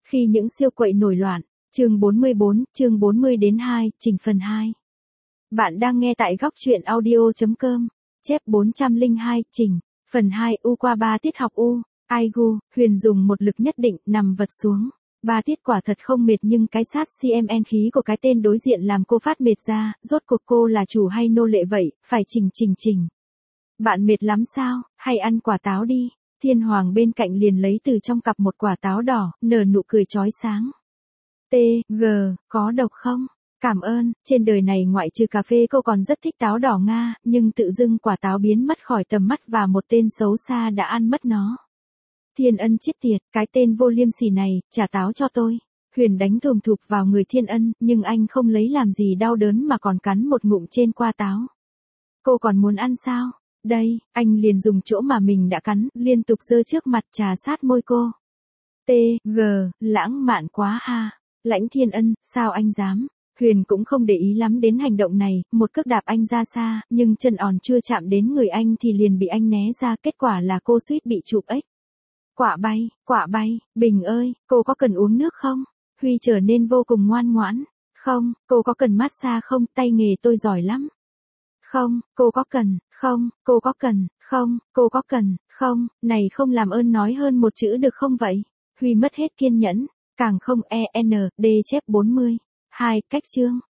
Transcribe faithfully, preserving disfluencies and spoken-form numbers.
Khi những siêu quậy nổi loạn, chương bốn mươi bốn, chương bốn mươi đến hai, trình phần hai. Bạn đang nghe tại góc truyện audio chấm com, chép bốn trăm lẻ hai, trình, phần hai U qua ba tiết học U, Aigu, Huyền dùng một lực nhất định, nằm vật xuống. Ba tiết quả thật không mệt nhưng cái sát xê em en khí của cái tên đối diện làm cô phát mệt ra, rốt cuộc cô là chủ hay nô lệ vậy, phải trình trình trình. Bạn mệt lắm sao, hay ăn quả táo đi. Thiên Hoàng bên cạnh liền lấy từ trong cặp một quả táo đỏ, nở nụ cười chói sáng. T, G, có độc không? Cảm ơn, trên đời này ngoại trừ cà phê cô còn rất thích táo đỏ Nga, nhưng tự dưng quả táo biến mất khỏi tầm mắt và một tên xấu xa đã ăn mất nó. Thiên Ân chết tiệt, cái tên vô liêm sỉ này, trả táo cho tôi. Huyền đánh thùm thụp vào người Thiên Ân, nhưng anh không lấy làm gì đau đớn mà còn cắn một ngụm trên qua táo. Cô còn muốn ăn sao? Đây, anh liền dùng chỗ mà mình đã cắn, liên tục giơ trước mặt trà sát môi cô. T, G, lãng mạn quá ha. Lãnh Thiên Ân, sao anh dám? Huyền cũng không để ý lắm đến hành động này, một cước đạp anh ra xa, nhưng chân òn chưa chạm đến người anh thì liền bị anh né ra, kết quả là cô suýt bị chụp ếch. Quả bay, quả bay, Bình ơi, cô có cần uống nước không? Huy trở nên vô cùng ngoan ngoãn. Không, cô có cần massage không, tay nghề tôi giỏi lắm. Không, cô có cần, không, cô có cần, không, cô có cần, không, này không làm ơn nói hơn một chữ được không vậy? Huy mất hết kiên nhẫn, càng không e en, d chép bốn mươi. Hai, cách chương,